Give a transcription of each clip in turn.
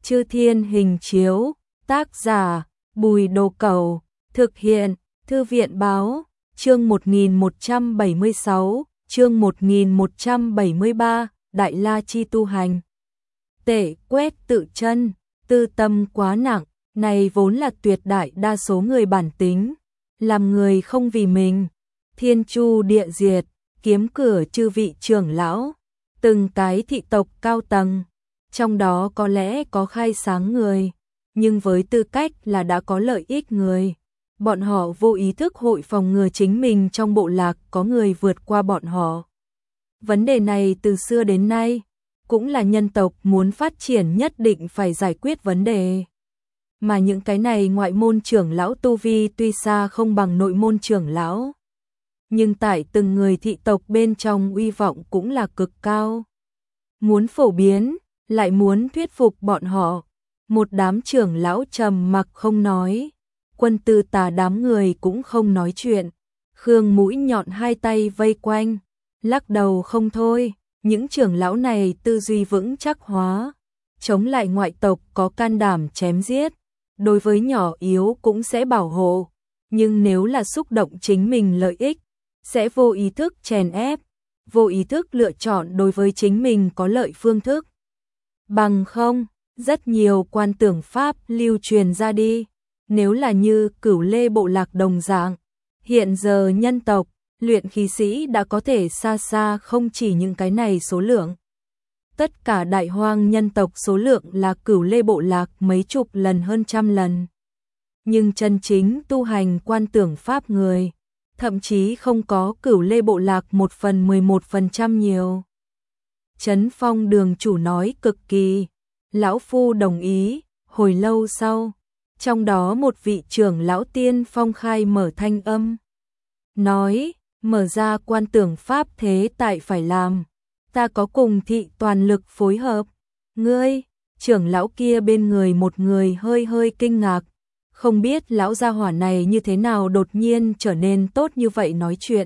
Chư Thiên Hình Chiếu, tác giả, Bùi Đồ Cẩu, thực hiện, Thư viện Báo, chương 1176, chương 1173, Đại La Chi tu hành. Tể quét tự chân, tư tâm quá nặng, này vốn là tuyệt đại đa số người bản tính, làm người không vì mình, thiên chu địa diệt, kiếm cửa chư vị trưởng lão, từng cái thị tộc cao tầng, trong đó có lẽ có khai sáng người, nhưng với tư cách là đã có lợi ích người, bọn họ vô ý thức hội phòng ngừa chính mình trong bộ lạc có người vượt qua bọn họ. Vấn đề này từ xưa đến nay, cũng là nhân tộc muốn phát triển nhất định phải giải quyết vấn đề. Mà những cái này ngoại môn trưởng lão tu vi tuy xa không bằng nội môn trưởng lão, nhưng tại từng người thị tộc bên trong uy vọng cũng là cực cao. Muốn phổ biến, lại muốn thuyết phục bọn họ. Một đám trưởng lão trầm mặc không nói, Quân Tư Tà đám người cũng không nói chuyện. Khương mũi nhọn hai tay vây quanh, lắc đầu không thôi. Những trưởng lão này tư duy vững chắc hóa, chống lại ngoại tộc có can đảm chém giết, đối với nhỏ yếu cũng sẽ bảo hộ, nhưng nếu là xúc động chính mình lợi ích, sẽ vô ý thức chèn ép, vô ý thức lựa chọn đối với chính mình có lợi phương thức. Bằng không, rất nhiều quan tưởng pháp lưu truyền ra đi, nếu là như Cửu Lê bộ lạc đồng dạng, hiện giờ nhân tộc, luyện khí sĩ đã có thể xa xa không chỉ những cái này số lượng. Tất cả đại hoang nhân tộc số lượng là Cửu Lê bộ lạc mấy chục lần hơn trăm lần. Nhưng chân chính tu hành quan tưởng pháp người, thậm chí không có Cửu Lê bộ lạc 1/11% nhiều. Trấn Phong đường chủ nói cực kỳ, lão phu đồng ý. Hồi lâu sau, trong đó một vị trưởng lão Tiên Phong khai mở thanh âm, nói, mở ra quan tưởng pháp thế tại phải làm, ta có cùng thị toàn lực phối hợp. Ngươi, trưởng lão kia bên người một người hơi hơi kinh ngạc, không biết lão gia hỏa này như thế nào đột nhiên trở nên tốt như vậy nói chuyện.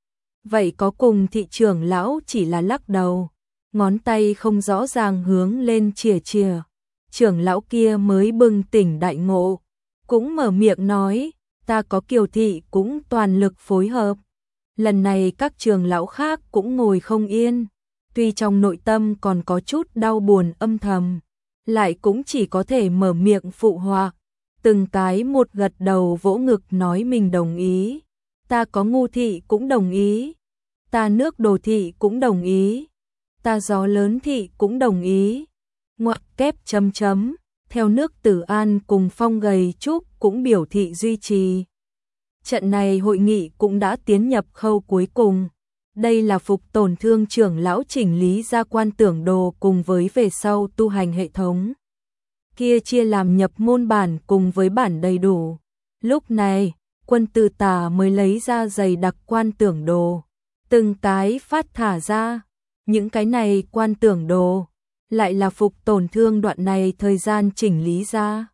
Vậy có cùng thị trưởng lão chỉ là lắc đầu, ngón tay không rõ ràng hướng lên chìa chìa. Trưởng lão kia mới bừng tỉnh đại ngộ, cũng mở miệng nói, ta có Kiều thị cũng toàn lực phối hợp. Lần này các trưởng lão khác cũng ngồi không yên, tuy trong nội tâm còn có chút đau buồn âm thầm, lại cũng chỉ có thể mở miệng phụ họa, từng cái một gật đầu vỗ ngực nói mình đồng ý. Ta có Ngu thị cũng đồng ý, ta Nước Đồ thị cũng đồng ý, ta Gió Lớn thị cũng đồng ý. Ngoặc kép chấm chấm, theo Nước Tử An cùng Phong Gầy Trúc cũng biểu thị duy trì. Trận này hội nghị cũng đã tiến nhập khâu cuối cùng. Đây là phục tổn thương trưởng lão chỉnh lý ra quan tưởng đồ cùng với về sau tu hành hệ thống. Kia chia làm nhập môn bản cùng với bản đầy đủ. Lúc này, Quân Tư Tà mới lấy ra dày đặc quan tưởng đồ, từng cái phát thả ra. Những cái này quan tưởng đồ, lại là phục tổn thương đoạn này thời gian chỉnh lý ra.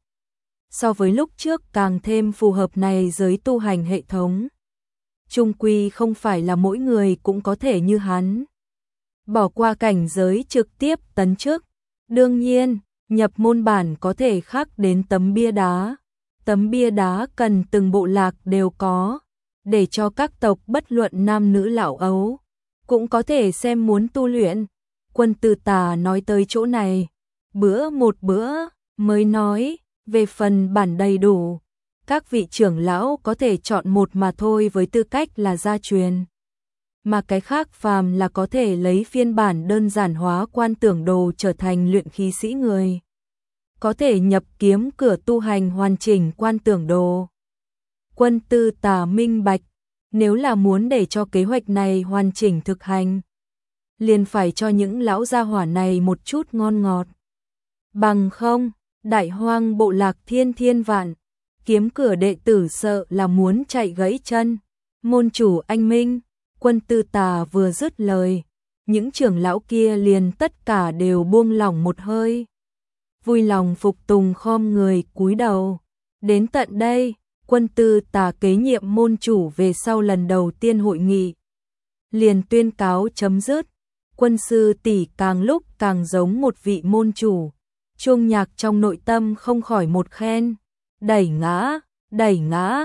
So với lúc trước càng thêm phù hợp này giới tu hành hệ thống. Chung quy không phải là mỗi người cũng có thể như hắn, bỏ qua cảnh giới trực tiếp tấn chức. Đương nhiên, nhập môn bản có thể khắc đến tấm bia đá. Tấm bia đá cần từng bộ lạc đều có, để cho các tộc bất luận nam nữ lão ấu, cũng có thể xem muốn tu luyện. Quân Tư Tà nói tới chỗ này, một bữa, mới nói, về phần bản đầy đủ, các vị trưởng lão có thể chọn một mà thôi với tư cách là gia truyền. Mà cái khác phàm là có thể lấy phiên bản đơn giản hóa quan tưởng đồ trở thành luyện khí sĩ người. Có thể nhập kiếm cửa tu hành hoàn chỉnh quan tưởng đồ. Quân Tư Tà minh bạch, nếu là muốn để cho kế hoạch này hoàn chỉnh thực hành, liền phải cho những lão gia hỏa này một chút ngon ngọt. Bằng không, đại hoang bộ lạc thiên thiên vạn, kiếm cửa đệ tử sợ là muốn chạy gãy chân. Môn chủ anh minh. Quân Tư Tà vừa dứt lời, những trưởng lão kia liền tất cả đều buông lỏng một hơi, vui lòng phục tùng khom người cúi đầu. Đến tận đây, Quân Tư Tà kế nhiệm môn chủ về sau lần đầu tiên hội nghị, liền tuyên cáo chấm dứt. Quân sư tỷ càng lúc càng giống một vị môn chủ, Chuông Nhạc trong nội tâm không khỏi một khen, đẩy ngã,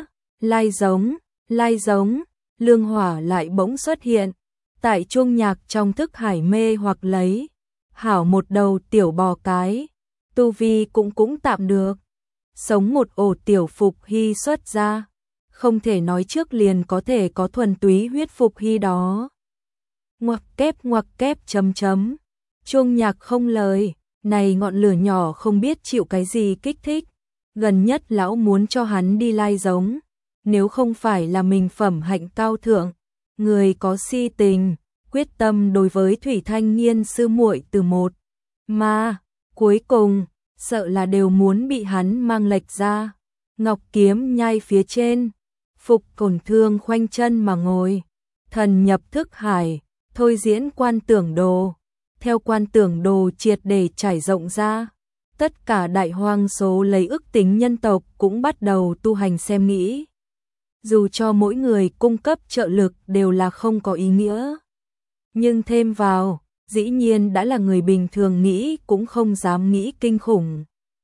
lai giống, lương hỏa lại bỗng xuất hiện, tại Chuông Nhạc trong thức hải mê hoặc lấy, hảo một đầu tiểu bò cái, tu vi cũng tạm được, sống một ổ tiểu Phục Hy xuất ra, không thể nói trước liền có thể có thuần túy huyết Phục Hy đó. Ngoặc kép chấm chấm, Chuông Nhạc không lời, này ngọn lửa nhỏ không biết chịu cái gì kích thích, gần nhất lão muốn cho hắn đi lai giống, nếu không phải là mình phẩm hạnh cao thượng, người có si tình, quyết tâm đối với Thủy Thanh Nghiên sư muội từ một, mà cuối cùng sợ là đều muốn bị hắn mang lệch ra. Ngọc kiếm nhai phía trên, Phục Tổn Thương khoanh chân mà ngồi, thần nhập thức hải, thôi diễn quan tưởng đồ, theo quan tưởng đồ triệt để trải rộng ra, tất cả đại hoang số lấy ức tính nhân tộc cũng bắt đầu tu hành xem nghĩ. Dù cho mỗi người cung cấp trợ lực đều là không có ý nghĩa, nhưng thêm vào, dĩ nhiên đã là người bình thường nghĩ cũng không dám nghĩ kinh khủng.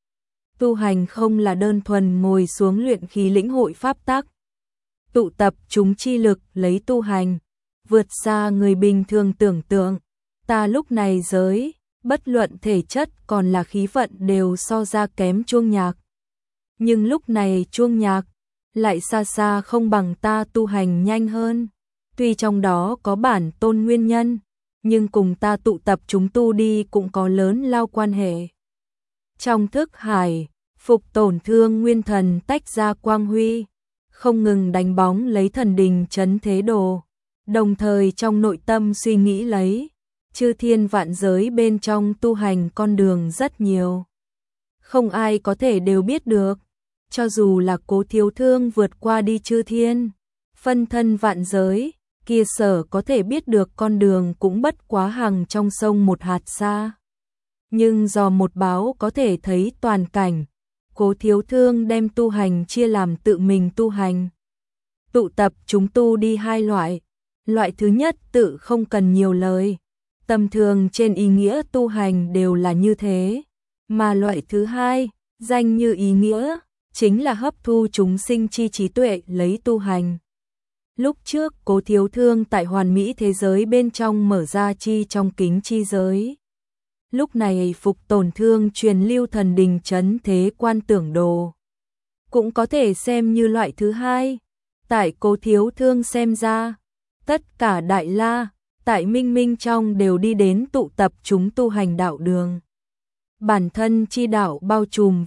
Tu hành không là đơn thuần ngồi xuống luyện khí lĩnh hội pháp tắc, tụ tập chúng chi lực lấy tu hành, vượt xa người bình thường tưởng tượng. Ta lúc này giới, bất luận thể chất còn là khí vận đều so ra kém Chuông Nhạc. Nhưng lúc này Chuông Nhạc lại xa xa không bằng ta tu hành nhanh hơn. Tuy trong đó có bản tôn nguyên nhân, nhưng cùng ta tụ tập chúng tu đi cũng có lớn lao quan hệ. Trong thức hải, Phục Tổn Thương nguyên thần tách ra quang huy, không ngừng đánh bóng lấy thần đình trấn thế đồ, đồng thời trong nội tâm suy nghĩ lấy, chư thiên vạn giới bên trong tu hành con đường rất nhiều. Không ai có thể đều biết được, cho dù là Cố Thiếu Thương vượt qua đi chư thiên, phân thân vạn giới, kia sở có thể biết được con đường cũng bất quá hàng trong sông một hạt xa. Nhưng do một báo có thể thấy toàn cảnh, Cố Thiếu Thương đem tu hành chia làm tự mình tu hành. Tụ tập chúng tu đi hai loại. Loại thứ nhất tự không cần nhiều lời, tầm thường trên ý nghĩa tu hành đều là như thế. Mà loại thứ hai, danh như ý nghĩa, chính là hấp thu chúng sinh chi trí tuệ lấy tu hành. Lúc trước Cố Thiếu Thương tại hoàn mỹ thế giới bên trong mở ra chi trong kính chi giới. Lúc này Phục Tổn Thương truyền lưu thần đình trấn thế quan tưởng đồ, cũng có thể xem như loại thứ hai. Tại Cố Thiếu Thương xem ra, tất cả Đại La, tại Minh Minh trong đều đi đến tụ tập chúng tu hành đạo đường. Bản thân chi đạo bao trùm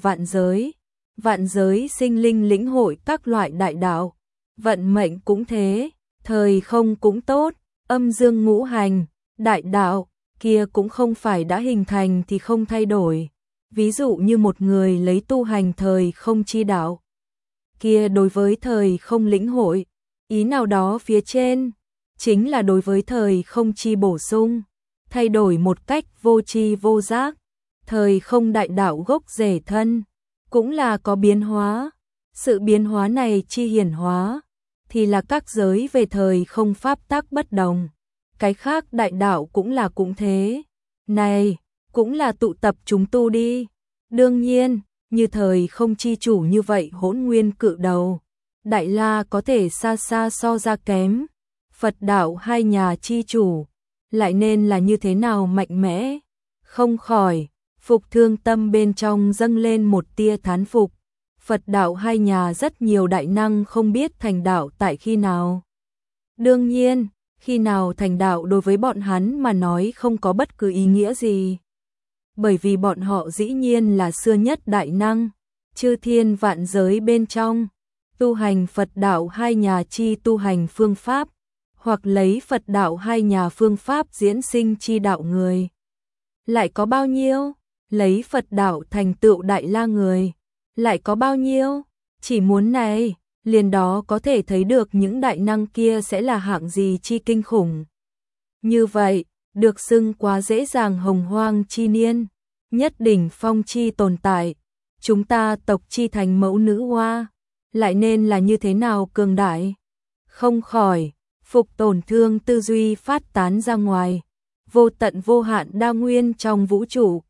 vạn giới sinh linh lĩnh hội các loại đại đạo, vận mệnh cũng thế, thời không cũng tốt, âm dương ngũ hành, đại đạo, kia cũng không phải đã hình thành thì không thay đổi. Ví dụ như một người lấy tu hành thời không chi đạo, kia đối với thời không lĩnh hội, ý nào đó phía trên, chính là đối với thời không chi bổ sung, thay đổi một cách vô tri vô giác. Thời không đại đạo gốc rễ thân, cũng là có biến hóa. Sự biến hóa này chi hiển hóa, thì là các giới về thời không pháp tắc bất đồng. Cái khác đại đạo cũng thế. Này, cũng là tụ tập chúng tu đi. Đương nhiên, như thời không chi chủ như vậy Hỗn Nguyên Cự Đầu, Đại La có thể xa xa so ra kém. Phật đạo hai nhà chi chủ, lại nên là như thế nào mạnh mẽ. Không khỏi, Phục Thương tâm bên trong dâng lên một tia thán phục. Phật đạo hai nhà rất nhiều đại năng không biết thành đạo tại khi nào. Đương nhiên, khi nào thành đạo đối với bọn hắn mà nói không có bất cứ ý nghĩa gì. Bởi vì bọn họ dĩ nhiên là xưa nhất đại năng, chư thiên vạn giới bên trong, tu hành Phật đạo hai nhà chi tu hành phương pháp, hoặc lấy Phật đạo hai nhà phương pháp diễn sinh chi đạo người. Lại có bao nhiêu? Lấy Phật đạo thành tựu Đại La người. Lại có bao nhiêu? Chỉ muốn này, liền đó có thể thấy được những đại năng kia sẽ là hạng gì chi kinh khủng. Như vậy, được xưng quá dễ dàng hồng hoang chi niên, nhất đỉnh phong chi tồn tại, chúng ta tộc chi thành mẫu nữ hoa, lại nên là như thế nào cường đại. Không khỏi, Phục Tổn Thương tư duy phát tán ra ngoài, vô tận vô hạn đa nguyên trong vũ trụ,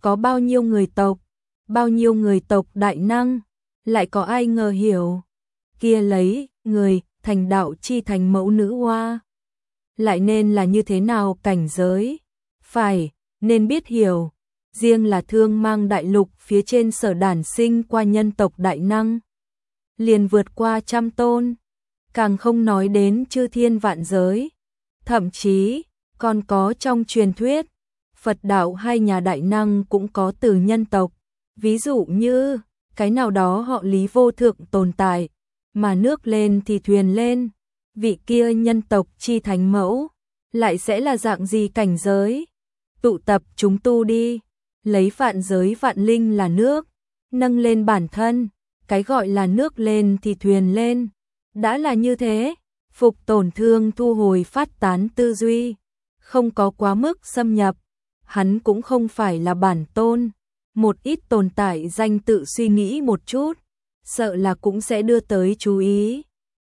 có bao nhiêu người tộc, bao nhiêu người tộc đại năng, lại có ai ngờ hiểu, kia lấy người thành đạo chi thành mẫu nữ hoa, lại nên là như thế nào cảnh giới, phải, nên biết hiểu, riêng là Thương Mang đại lục phía trên sở đản sinh qua nhân tộc đại năng, liền vượt qua 100 tôn, càng không nói đến chư thiên vạn giới, thậm chí còn có trong truyền thuyết, Phật đạo hai nhà đại năng cũng có từ nhân tộc, ví dụ như cái nào đó họ Lý vô thượng tồn tại, mà nước lên thì thuyền lên, vị kia nhân tộc chi thánh mẫu, lại sẽ là dạng gì cảnh giới? Tụ tập chúng tu đi, lấy vạn giới vạn linh là nước, nâng lên bản thân, cái gọi là nước lên thì thuyền lên, đã là như thế, phục tổn thương thu hồi phát tán tư duy, không có quá mức xâm nhập, hắn cũng không phải là bản tôn, một ít tồn tại danh tự suy nghĩ một chút, sợ là cũng sẽ đưa tới chú ý.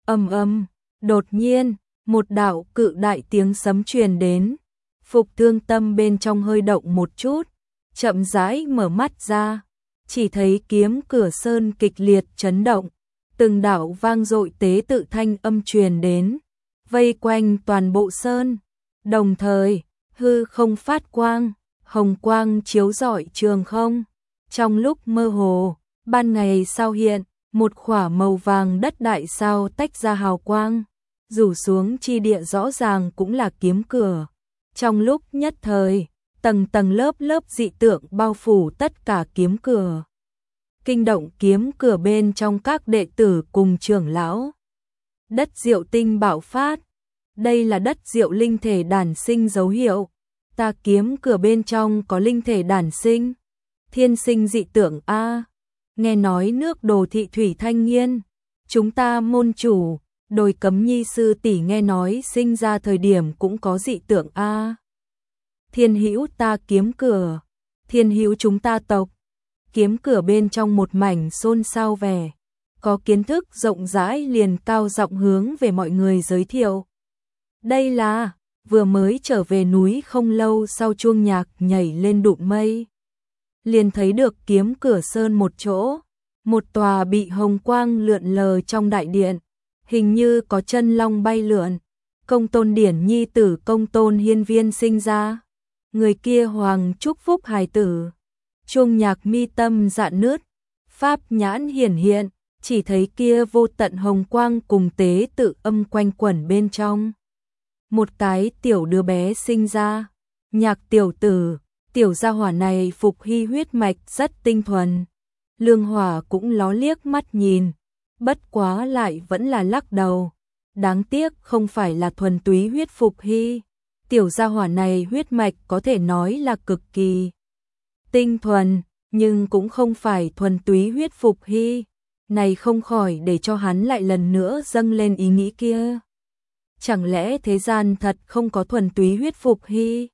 Đột nhiên, một đạo cự đại tiếng sấm truyền đến, Phục Thương tâm bên trong hơi động một chút, chậm rãi mở mắt ra, chỉ thấy kiếm cửa sơn kịch liệt chấn động, từng đạo vang dội tế tự thanh âm truyền đến, vây quanh toàn bộ sơn, đồng thời, hư không phát quang, hồng quang chiếu rọi trường không, trong lúc mơ hồ, ban ngày sao hiện, một khỏa màu vàng đất đại sao tách ra hào quang, rủ xuống chi địa rõ ràng cũng là kiếm cửa. Trong lúc nhất thời, tầng tầng lớp lớp dị tượng bao phủ tất cả kiếm cửa. Kinh động kiếm cửa bên trong các đệ tử cùng trưởng lão. Đất diệu tinh bạo phát. Đây là đất diệu linh thể đản sinh dấu hiệu. Ta kiếm cửa bên trong có linh thể đản sinh. Thiên sinh dị tượng A. Nghe nói nước Đồ Thị Thủy Thanh Nghiên. Chúng ta môn chủ, Đồi Cấm Nhi sư tỷ nghe nói sinh ra thời điểm cũng có dị tượng A. Thiên hữu ta kiếm cửa, thiên hữu chúng ta tộc. Kiếm cửa bên trong một mảnh xôn xao vẻ, có kiến thức rộng rãi liền cao giọng hướng về mọi người giới thiệu. Đây là, vừa mới trở về núi không lâu sau chuông nhạc nhảy lên đụng mây. Liền thấy được kiếm cửa sơn một chỗ, một tòa bị hồng quang lượn lờ trong đại điện, hình như có chân long bay lượn. Công Tôn Điển nhi tử Công Tôn Hiên Viên sinh ra. Người kia hoàng chúc phúc hài tử. Chuông nhạc mi tâm dạn nứt, pháp nhãn hiển hiện, chỉ thấy kia vô tận hồng quang cùng tế tự âm quanh quẩn bên trong. Một cái tiểu đứa bé sinh ra, nhạc tiểu tử, tiểu gia hỏa này Phục Hy huyết mạch rất tinh thuần. Lương Hỏa cũng ló liếc mắt nhìn, bất quá lại vẫn là lắc đầu. Đáng tiếc không phải là thuần túy huyết Phục Hy. Tiểu gia hỏa này huyết mạch có thể nói là cực kỳ tinh thuần, nhưng cũng không phải thuần túy huyết Phục Hy. Này không khỏi để cho hắn lại lần nữa dâng lên ý nghĩ kia. Chẳng lẽ thế gian thật không có thuần túy huyết Phục Hy?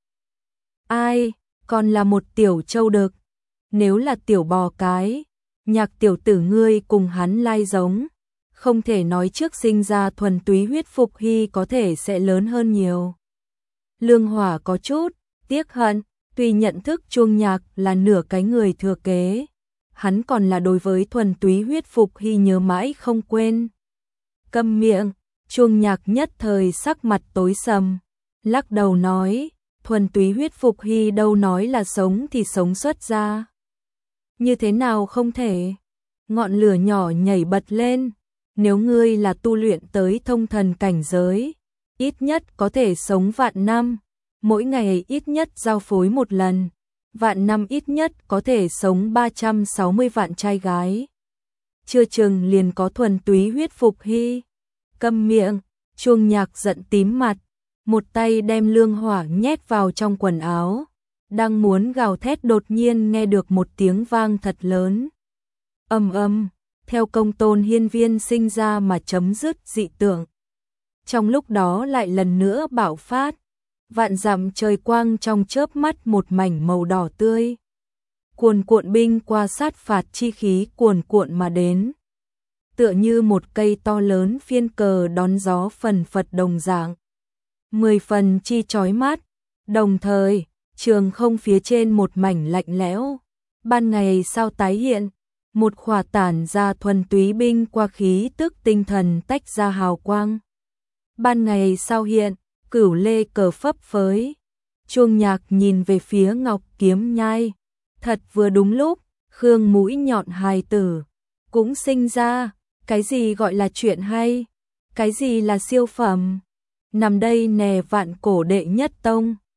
Ai, còn là một tiểu châu đực. Nếu là tiểu bò cái, nhạc tiểu tử ngươi cùng hắn lai giống. Không thể nói trước sinh ra thuần túy huyết Phục Hy có thể sẽ lớn hơn nhiều. Lương Hỏa có chút tiếc hận, tuy nhận thức chuông nhạc là nửa cái người thừa kế, hắn còn là đối với thuần túy huyết Phục Hy nhớ mãi không quên. Câm miệng, chuông nhạc nhất thời sắc mặt tối sầm, lắc đầu nói, thuần túy huyết Phục Hy đâu nói là sống thì sống xuất ra. Như thế nào không thể? Ngọn lửa nhỏ nhảy bật lên, nếu ngươi là tu luyện tới thông thần cảnh giới, ít nhất có thể sống vạn năm, mỗi ngày ít nhất giao phối một lần, vạn năm ít nhất có thể sống 360 vạn trai gái. Chưa chừng liền có thuần túy huyết Phục Hy. Câm miệng, chuông nhạc giận tím mặt, một tay đem Lương Hỏa nhét vào trong quần áo, đang muốn gào thét đột nhiên nghe được một tiếng vang thật lớn. Theo Công Tôn Hiên Viên sinh ra mà chấm dứt dị tượng. Trong lúc đó lại lần nữa bạo phát, vạn dặm trời quang trong chớp mắt một mảnh màu đỏ tươi. Cuồn cuộn binh qua sát phạt chi khí cuồn cuộn mà đến. Tựa như một cây to lớn phiên cờ đón gió phần phật đồng dạng. 10 phần chi chói mắt, đồng thời, trường không phía trên một mảnh lạnh lẽo, ban ngày sao tái hiện, một khỏa tản ra thuần túy binh qua khí tức tinh thần tách ra hào quang. Ban ngày sao hiện, cửu lê cờ phấp phới. Chuông Nhạc nhìn về phía Ngọc Kiếm Nhai, thật vừa đúng lúc, Khương mũi nhọn hài tử cũng sinh ra, cái gì gọi là chuyện hay, cái gì là siêu phẩm. Nằm đây nè vạn cổ đệ nhất tông.